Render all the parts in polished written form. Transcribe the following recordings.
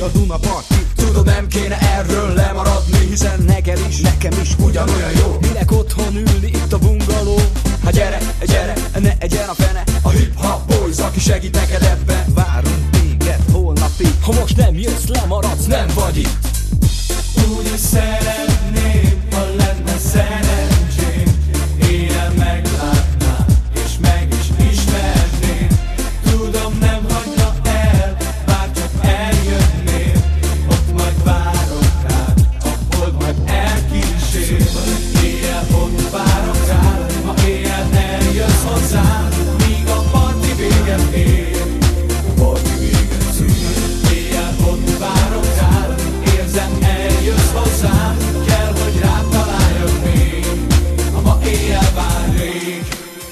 a Dunaparti. Tudod, nem kéne erről lemaradni, Hiszen neked is, nekem is ugyanolyan jó. Minek otthon ülni itt a bungaló? Hát gyere, gyere, Ne egyen a fene. a hip-hop boys, aki segít neked ebben. Várunk téged holnapig. Ha most nem jössz, lemaradsz, Nem vagy itt. Úgy is szeretném, ha lenne szerencsém, éjjel meglátnám, és meg is ismerném. Tudom, nem hagyna el, bár csak eljönnél. Ott majd várok rád, a hold majd elkísér. Éjjel ott várok rád, ha éjjel eljössz hozzám, míg a parti véget ér. A parti véget ér. Éjjel ott várok rád, érzem, eljössz hozzám, kell, hogy rád találjak még, ha ma éjjel várnék.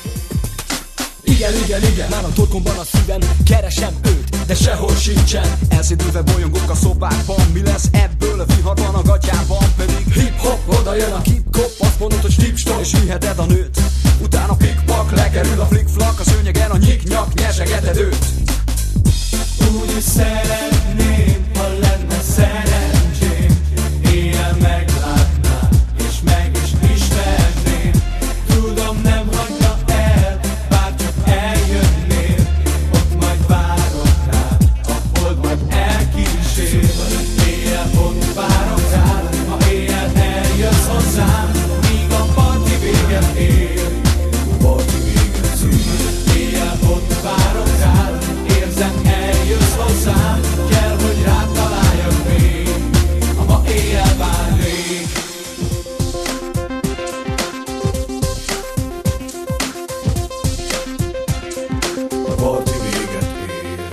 Igen, Már a torkomban a szívem, keresem őt, de sehol sincsen. elszédülve bolyongok a szobákban. Mi lesz ebből a viharban, a gatyában? Pedig Hip-hop, oda jön a hip-hop, azt mondod, hogy stip-stop, és viheted a nőt. utána pikpak, lekerül a flick-flak, a szőnyegen a nyik-nyak, nyesegeted őt. Úgy is szeretném, ha lenne szerencsém, éjjel meglátnám, és meg is ismerném. Tudom, nem hagyna el, bár csak eljönnél. Ott majd várok rád, a hold majd elkísér. Éjjel ott várok rád, ha éjjel eljössz hozzám, míg a parti véget ér. A parti véget ér. Éjjel ott várok rád, érzem, eljössz hozzám, kell, hogy rád találjak még, ha ma éjjel várnék. A parti véget ér.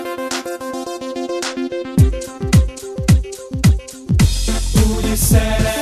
Úgy is szeretném,